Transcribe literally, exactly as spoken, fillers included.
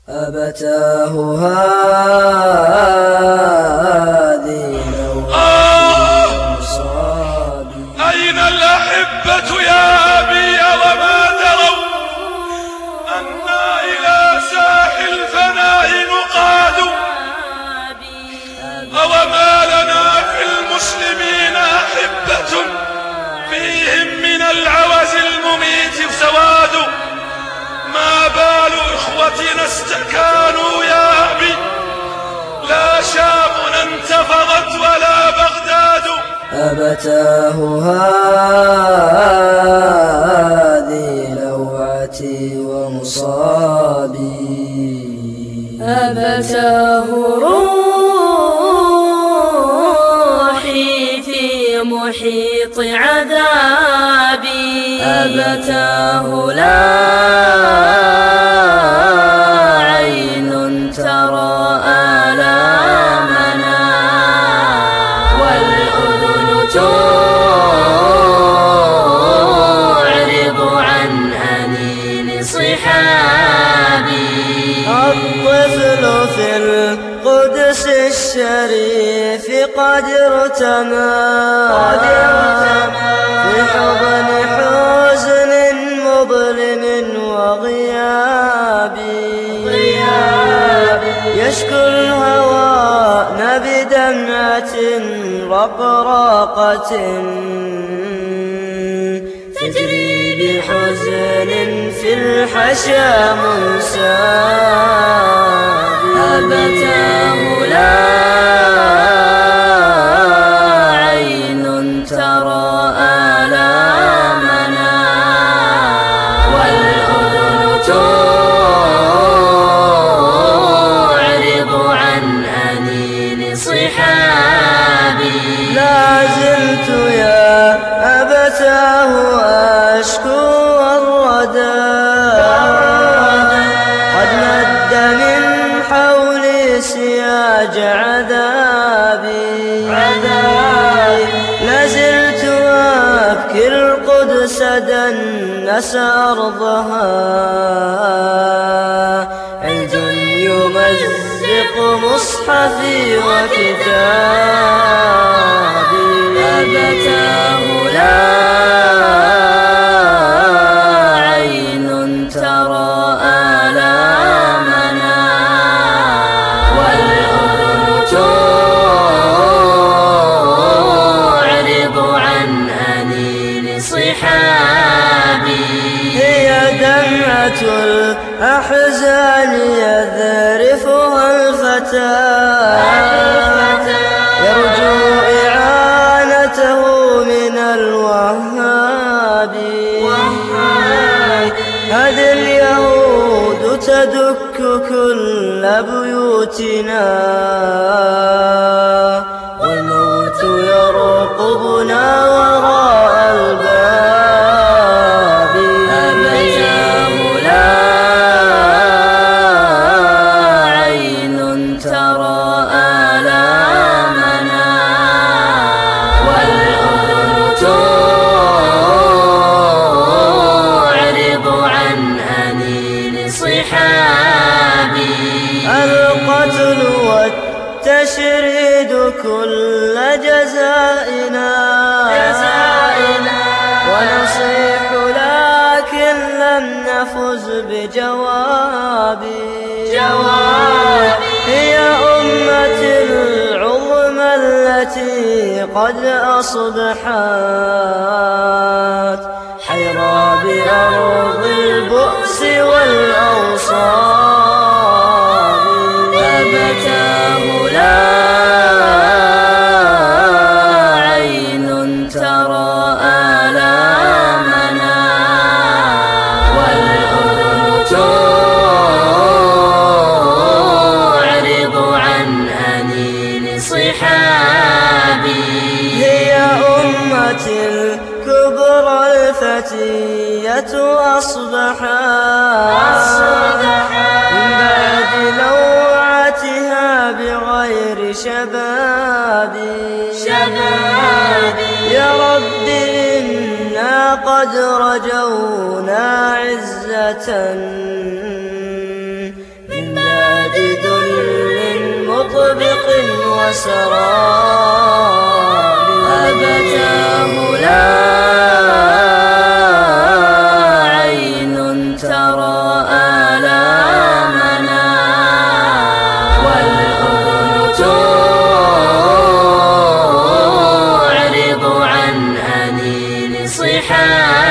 أبتاه هذه آه أين الأحبة يا أبي وما دروا أنا إلى ساحل الفناء نقاد أوما لنا في المسلمين أحبة فيهم من العوز المميت سواد ما بال إخوتنا استكانوا يا أبي لا شام انتفضت ولا بغداد أبتاه هذه لوعتي ومصابي أبتاه روحي في محيط عذابي أبتاه لا عين ترى آلامنا والأذن تعرض عن أنين صحابي الطفل في القدس الشريف قد ارتمى في حضن حزن مظلم وغيابي يشكو الهوان بدمعة رقراقة تجري بحزن في الحشا منساب أبتاه لا عين ترى آلامنا والأذن تعرض عن أنين صحابي لا زلت يا أبتاه أشكو الردى قد مد من حولي سياج عذابي لازلت أبكي القدس دنس أرضها عند يمزق مصحفي وكتابي أبتاه لا عين ترى آلامنا والأذن تعرض عن أنين صحابي هي دمعة الأحزان يذرفها الفتى يرجو إعانته من الوهاب هذه اليهود تدك كل بيوتنا والموت يرقبنا وراء الباب أبتاه لا عين ترى آلامنا والأذن تعرض عن أنين صحابي القتل والتشريد كل جزائنا ونصيح لكن لم نفز بجوابي هي أمتي العظمى التي قد أصبحت حيرى بأرض البؤس والأوصاب أبتاه لا عين ترى آلامنا والأذن تعرض عن أنين صحابي هي أمتي الكبرى الفتية أصبحت من بعد لوعتها بغير شبابي يا رب إنا قد رجونا عزة من وسراب. أبتاه لا عين ترى آلامنا، والأذن تعرض عن أنين صحابي.